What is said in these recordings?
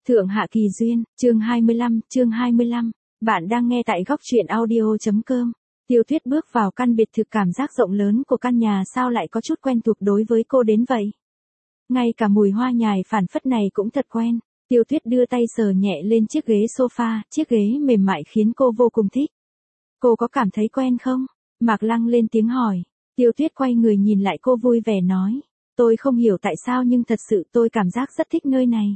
Thượng Hạ Kỳ Duyên, chương 25. Bạn đang nghe tại góc truyện audio.com. Tiêu Tuyết bước vào căn biệt thự, cảm giác rộng lớn của căn nhà sao lại có chút quen thuộc đối với cô đến vậy. Ngay cả mùi hoa nhài phảng phất này cũng thật quen. Tiêu Tuyết đưa tay sờ nhẹ lên chiếc ghế sofa, chiếc ghế mềm mại khiến cô vô cùng thích. Cô có cảm thấy quen không? Mạc Lăng lên tiếng hỏi. Tiêu Tuyết quay người nhìn lại cô vui vẻ nói. Tôi không hiểu tại sao nhưng thật sự tôi cảm giác rất thích nơi này.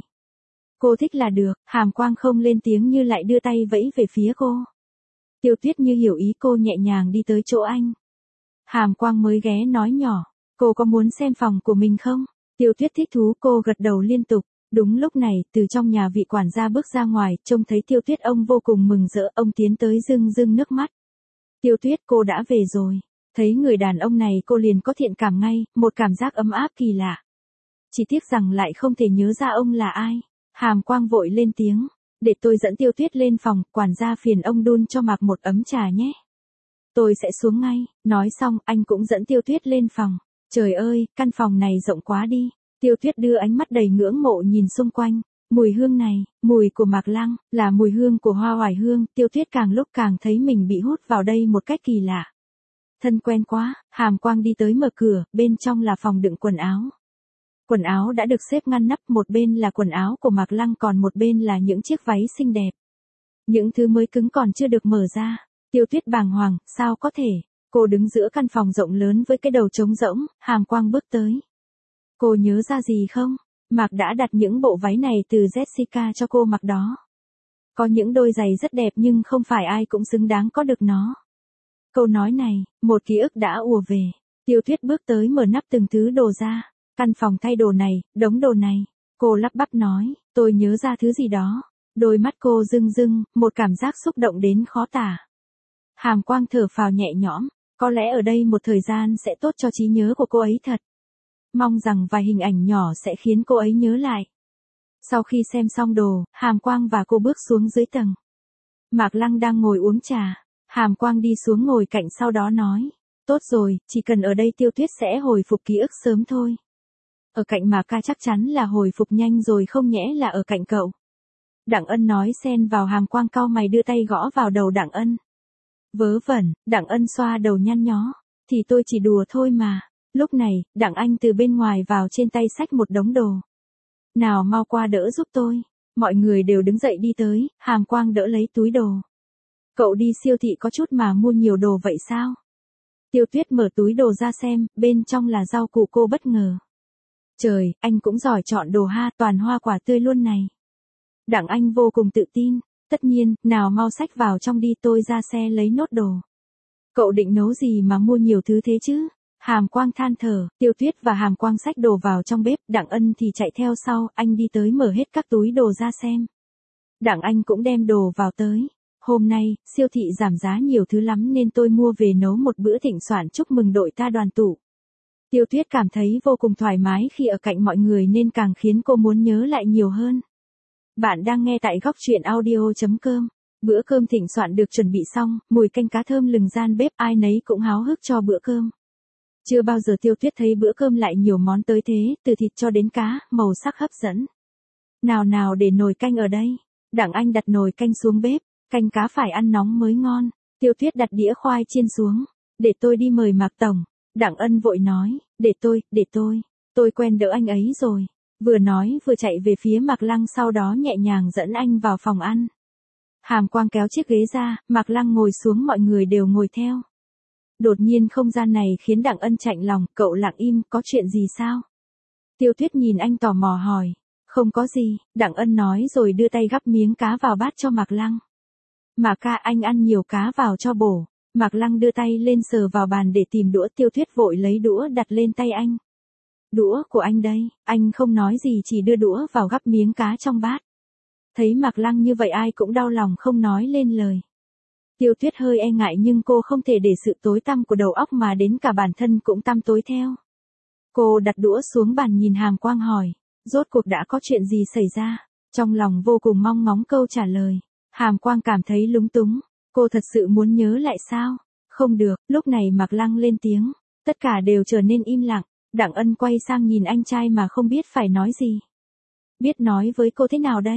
Cô thích là được, Hàm Quang không lên tiếng như lại đưa tay vẫy về phía cô. Tiêu Tuyết như hiểu ý cô nhẹ nhàng đi tới chỗ anh. Hàm Quang mới ghé nói nhỏ, cô có muốn xem phòng của mình không? Tiêu Tuyết thích thú, cô gật đầu liên tục. Đúng lúc này, từ trong nhà vị quản gia bước ra ngoài, trông thấy Tiêu Tuyết ông vô cùng mừng rỡ, ông tiến tới rưng nước mắt. Tiêu Tuyết, cô đã về rồi. Thấy người đàn ông này cô liền có thiện cảm ngay, một cảm giác ấm áp kỳ lạ. Chỉ tiếc rằng lại không thể nhớ ra ông là ai. Hàm Quang vội lên tiếng, để tôi dẫn Tiêu Tuyết lên phòng, quản gia phiền ông đun cho Mạc một ấm trà nhé. Tôi sẽ xuống ngay, nói xong anh cũng dẫn Tiêu Tuyết lên phòng. Trời ơi, căn phòng này rộng quá đi. Tiêu Tuyết đưa ánh mắt đầy ngưỡng mộ nhìn xung quanh. Mùi hương này, mùi của Mạc Lăng, là mùi hương của hoa oải hương. Tiêu Tuyết càng lúc càng thấy mình bị hút vào đây một cách kỳ lạ. Thân quen quá, Hàm Quang đi tới mở cửa, bên trong là phòng đựng quần áo. Quần áo đã được xếp ngăn nắp, một bên là quần áo của Mạc Lăng còn một bên là những chiếc váy xinh đẹp. Những thứ mới cứng còn chưa được mở ra. Tiêu Tuyết bàng hoàng, sao có thể? Cô đứng giữa căn phòng rộng lớn với cái đầu trống rỗng, Hàm Quang bước tới. Cô nhớ ra gì không? Mạc đã đặt những bộ váy này từ Jessica cho cô mặc đó. Có những đôi giày rất đẹp nhưng không phải ai cũng xứng đáng có được nó. Câu nói này, một ký ức đã ùa về. Tiêu Tuyết bước tới mở nắp từng thứ đồ ra. Căn phòng thay đồ này, đống đồ này. Cô lắp bắp nói, tôi nhớ ra thứ gì đó. Đôi mắt cô rưng, một cảm giác xúc động đến khó tả. Hàm Quang thở phào nhẹ nhõm, có lẽ ở đây một thời gian sẽ tốt cho trí nhớ của cô ấy thật. Mong rằng vài hình ảnh nhỏ sẽ khiến cô ấy nhớ lại. Sau khi xem xong đồ, Hàm Quang và cô bước xuống dưới tầng. Mạc Lăng đang ngồi uống trà. Hàm Quang đi xuống ngồi cạnh sau đó nói. Tốt rồi, chỉ cần ở đây Tiêu Tuyết sẽ hồi phục ký ức sớm thôi. Ở cạnh Mạc ca chắc chắn là hồi phục nhanh rồi, không nhẽ là ở cạnh cậu. Đặng Ân nói xen vào. Hàm Quang cau mày đưa tay gõ vào đầu Đặng Ân. Vớ vẩn, Đặng Ân xoa đầu nhăn nhó. Thì tôi chỉ đùa thôi mà. Lúc này, Đặng Anh từ bên ngoài vào, trên tay xách một đống đồ. Nào mau qua đỡ giúp tôi. Mọi người đều đứng dậy đi tới, Hàm Quang đỡ lấy túi đồ. Cậu đi siêu thị có chút mà mua nhiều đồ vậy sao? Tiêu Tuyết mở túi đồ ra xem, bên trong là rau củ. Cô bất ngờ. Trời, anh cũng giỏi chọn đồ ha, toàn hoa quả tươi luôn này. Đặng Anh vô cùng tự tin. Tất nhiên, nào mau xách vào trong đi, tôi ra xe lấy nốt đồ. Cậu định nấu gì mà mua nhiều thứ thế chứ? Hàm Quang than thở. Tiêu Tuyết và Hàm Quang xách đồ vào trong bếp, Đặng Ân thì chạy theo sau, anh đi tới mở hết các túi đồ ra xem. Đặng Anh cũng đem đồ vào tới. Hôm nay, siêu thị giảm giá nhiều thứ lắm nên tôi mua về nấu một bữa thịnh soạn chúc mừng đội ta đoàn tụ. Tiêu Tuyết cảm thấy vô cùng thoải mái khi ở cạnh mọi người nên càng khiến cô muốn nhớ lại nhiều hơn. Bạn đang nghe tại góc truyện audio.com. Bữa cơm thịnh soạn được chuẩn bị xong, mùi canh cá thơm lừng gian bếp, ai nấy cũng háo hức cho bữa cơm. Chưa bao giờ Tiêu Tuyết thấy bữa cơm lại nhiều món tới thế, từ thịt cho đến cá, màu sắc hấp dẫn. Nào để nồi canh ở đây. Đặng Anh đặt nồi canh xuống bếp, canh cá phải ăn nóng mới ngon. Tiêu Tuyết đặt đĩa khoai chiên xuống. Để tôi đi mời Mạc tổng. Đặng Ân vội nói, để tôi quen đỡ anh ấy rồi. Vừa nói vừa chạy về phía Mạc Lăng, sau đó nhẹ nhàng dẫn anh vào phòng ăn. Hàm Quang kéo chiếc ghế ra, Mạc Lăng ngồi xuống, mọi người đều ngồi theo. Đột nhiên không gian này khiến Đặng Ân chạnh lòng, cậu lặng im, có chuyện gì sao? Tiêu Tuyết nhìn anh tò mò hỏi. Không có gì, Đặng Ân nói rồi đưa tay gắp miếng cá vào bát cho Mạc Lăng. Mạc ca, anh ăn nhiều cá vào cho bổ. Mạc Lăng đưa tay lên sờ vào bàn để tìm đũa. Tiêu Tuyết vội lấy đũa đặt lên tay anh. Đũa của anh đây. Anh không nói gì, chỉ đưa đũa vào gắp miếng cá trong bát. Thấy Mạc Lăng như vậy ai cũng đau lòng không nói lên lời. Tiêu Tuyết hơi e ngại nhưng cô không thể để sự tối tăm của đầu óc mà đến cả bản thân cũng tăm tối theo. Cô đặt đũa xuống bàn nhìn Hàm Quang hỏi. Rốt cuộc đã có chuyện gì xảy ra? Trong lòng vô cùng mong ngóng câu trả lời. Hàm Quang cảm thấy lúng túng. Cô thật sự muốn nhớ lại sao? Không được, lúc này Mạc Lăng lên tiếng. Tất cả đều trở nên im lặng. Đặng Ân quay sang nhìn anh trai mà không biết phải nói gì. Biết nói với cô thế nào đây?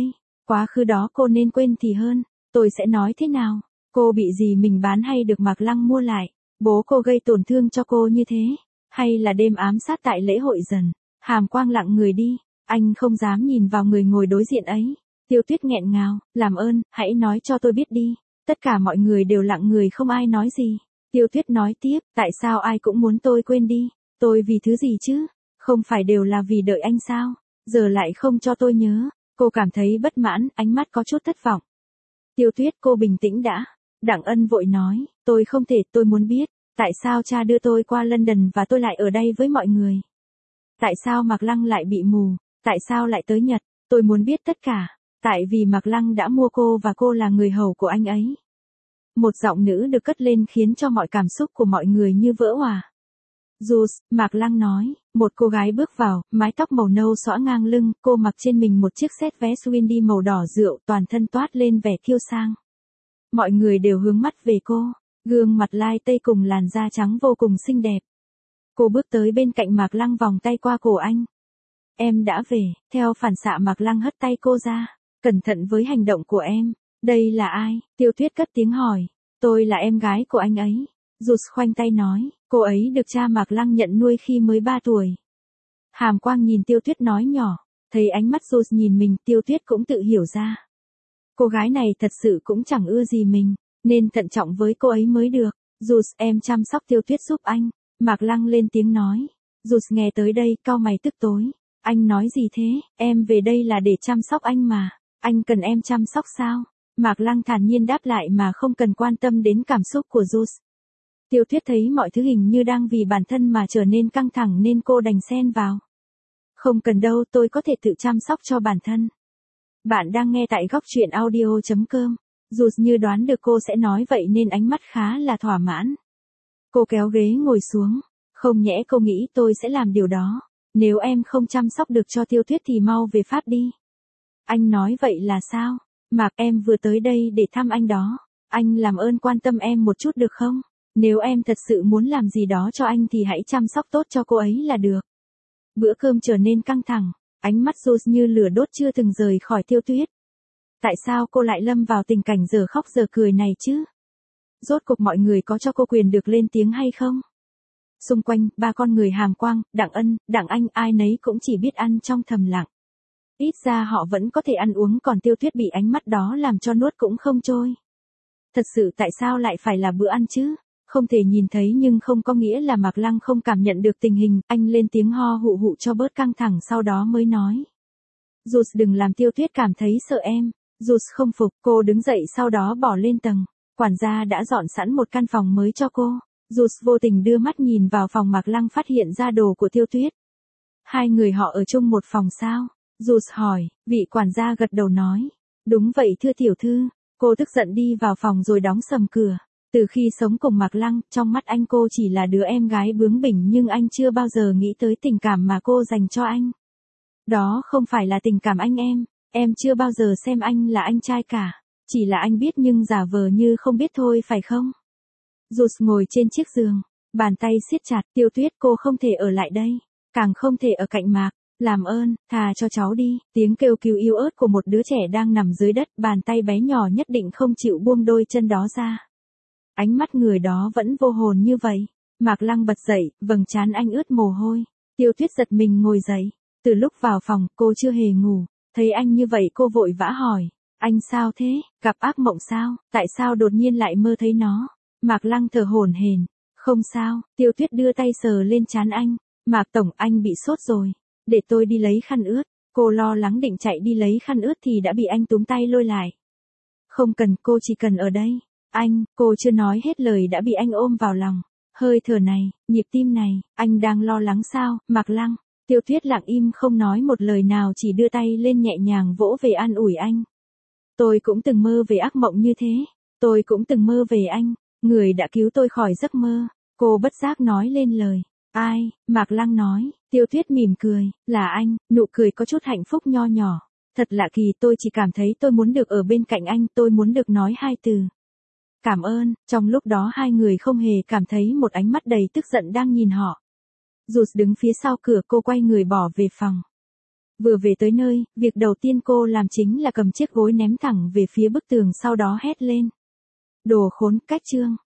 Quá khứ đó cô nên quên thì hơn, tôi sẽ nói thế nào? Cô bị gì mình bán hay được Mạc Lăng mua lại? Bố cô gây tổn thương cho cô như thế? Hay là đêm ám sát tại lễ hội dần? Hàm Quang lặng người đi, anh không dám nhìn vào người ngồi đối diện ấy. Tiêu Tuyết nghẹn ngào, làm ơn, hãy nói cho tôi biết đi. Tất cả mọi người đều lặng người không ai nói gì. Tiêu Tuyết nói tiếp, tại sao ai cũng muốn tôi quên đi? Tôi vì thứ gì chứ? Không phải đều là vì đợi anh sao? Giờ lại không cho tôi nhớ. Cô cảm thấy bất mãn, ánh mắt có chút thất vọng. Tiêu Tuyết, cô bình tĩnh đã. Đặng Ân vội nói, tôi không thể, tôi muốn biết, tại sao cha đưa tôi qua London và tôi lại ở đây với mọi người? Tại sao Mạc Lăng lại bị mù? Tại sao lại tới Nhật? Tôi muốn biết tất cả. Tại vì Mạc Lăng đã mua cô và cô là người hầu của anh ấy. Một giọng nữ được cất lên khiến cho mọi cảm xúc của mọi người như vỡ òa. Jules, Mạc Lăng nói, một cô gái bước vào, mái tóc màu nâu xõa ngang lưng, cô mặc trên mình một chiếc set vest Windy màu đỏ rượu, toàn thân toát lên vẻ kiêu sang. Mọi người đều hướng mắt về cô, gương mặt lai tây cùng làn da trắng vô cùng xinh đẹp. Cô bước tới bên cạnh Mạc Lăng vòng tay qua cổ anh. Em đã về, theo phản xạ Mạc Lăng hất tay cô ra, cẩn thận với hành động của em. Đây là ai? Tiêu Tuyết cất tiếng hỏi. Tôi là em gái của anh ấy. Rụt khoanh tay nói, cô ấy được cha Mạc Lăng nhận nuôi khi mới 3 tuổi. Hàm Quang nhìn Tiêu Tuyết nói nhỏ, thấy ánh mắt Rụt nhìn mình, Tiêu Tuyết cũng tự hiểu ra. Cô gái này thật sự cũng chẳng ưa gì mình, nên thận trọng với cô ấy mới được. Rụt, em chăm sóc Tiêu Tuyết giúp anh. Mạc Lăng lên tiếng nói. Rụt nghe tới đây, cau mày tức tối. Anh nói gì thế? Em về đây là để chăm sóc anh mà. Anh cần em chăm sóc sao? Mạc Lăng thản nhiên đáp lại mà không cần quan tâm đến cảm xúc của Rụt. Tiêu Tuyết thấy mọi thứ hình như đang vì bản thân mà trở nên căng thẳng nên cô đành xen vào. Không cần đâu, tôi có thể tự chăm sóc cho bản thân. Bạn đang nghe tại góc truyện audio.com. Rụt như đoán được cô sẽ nói vậy nên ánh mắt khá là thỏa mãn. Cô kéo ghế ngồi xuống. Không nhẽ cô nghĩ tôi sẽ làm điều đó. Nếu em không chăm sóc được cho Tiêu Tuyết thì mau về Pháp đi. Anh nói vậy là sao? Mạc, em vừa tới đây để thăm anh đó. Anh làm ơn quan tâm em một chút được không? Nếu em thật sự muốn làm gì đó cho anh thì hãy chăm sóc tốt cho cô ấy là được. Bữa cơm trở nên căng thẳng, ánh mắt Rose như lửa đốt chưa từng rời khỏi Tiêu Tuyết. Tại sao cô lại lâm vào tình cảnh giờ khóc giờ cười này chứ? Rốt cuộc mọi người có cho cô quyền được lên tiếng hay không? Xung quanh, ba con người Hàm Quang, Đặng Ân, Đặng Anh ai nấy cũng chỉ biết ăn trong thầm lặng. Ít ra họ vẫn có thể ăn uống còn Tiêu Tuyết bị ánh mắt đó làm cho nuốt cũng không trôi. Thật sự tại sao lại phải là bữa ăn chứ? Không thể nhìn thấy nhưng không có nghĩa là Mạc Lăng không cảm nhận được tình hình, anh lên tiếng ho hụ hụ cho bớt căng thẳng sau đó mới nói. Rụt đừng làm Tiêu Tuyết cảm thấy sợ em. Rụt không phục, cô đứng dậy sau đó bỏ lên tầng. Quản gia đã dọn sẵn một căn phòng mới cho cô. Rụt vô tình đưa mắt nhìn vào phòng Mạc Lăng phát hiện ra đồ của Tiêu Tuyết. Hai người họ ở chung một phòng sao? Rụt hỏi, vị quản gia gật đầu nói. Đúng vậy thưa tiểu thư. Cô tức giận đi vào phòng rồi đóng sầm cửa. Từ khi sống cùng Mạc Lăng, trong mắt anh cô chỉ là đứa em gái bướng bỉnh nhưng anh chưa bao giờ nghĩ tới tình cảm mà cô dành cho anh. Đó không phải là tình cảm anh em chưa bao giờ xem anh là anh trai cả. Chỉ là anh biết nhưng giả vờ như không biết thôi phải không? Rụt ngồi trên chiếc giường, bàn tay siết chặt, Tiêu Tuyết cô không thể ở lại đây, càng không thể ở cạnh Mạc. Làm ơn, thà cho cháu đi, tiếng kêu cứu yếu ớt của một đứa trẻ đang nằm dưới đất, bàn tay bé nhỏ nhất định không chịu buông đôi chân đó ra. Ánh mắt người đó vẫn vô hồn như vậy. Mạc Lăng bật dậy, vầng trán anh ướt mồ hôi. Tiêu Tuyết giật mình ngồi dậy. Từ lúc vào phòng, cô chưa hề ngủ. Thấy anh như vậy cô vội vã hỏi. Anh sao thế? Gặp ác mộng sao? Tại sao đột nhiên lại mơ thấy nó? Mạc Lăng thở hổn hển. Không sao, Tiêu Tuyết đưa tay sờ lên trán anh. Mạc Tổng, anh bị sốt rồi. Để tôi đi lấy khăn ướt. Cô lo lắng định chạy đi lấy khăn ướt thì đã bị anh túm tay lôi lại. Không cần, cô chỉ cần ở đây. Anh, cô chưa nói hết lời đã bị anh ôm vào lòng. Hơi thở này, nhịp tim này, anh đang lo lắng sao? Mạc Lăng. Tiêu Tuyết lặng im không nói một lời nào chỉ đưa tay lên nhẹ nhàng vỗ về an ủi anh. Tôi cũng từng mơ về ác mộng như thế. Tôi cũng từng mơ về anh. Người đã cứu tôi khỏi giấc mơ. Cô bất giác nói lên lời. Ai? Mạc Lăng nói. Tiêu Tuyết mỉm cười. Là anh. Nụ cười có chút hạnh phúc nho nhỏ. Thật lạ kỳ, tôi chỉ cảm thấy tôi muốn được ở bên cạnh anh. Tôi muốn được nói hai từ. Cảm ơn. Trong lúc đó hai người không hề cảm thấy một ánh mắt đầy tức giận đang nhìn họ. Rụt đứng phía sau cửa, cô quay người bỏ về phòng. Vừa về tới nơi, việc đầu tiên cô làm chính là cầm chiếc gối ném thẳng về phía bức tường sau đó hét lên. Đồ khốn, cách chương.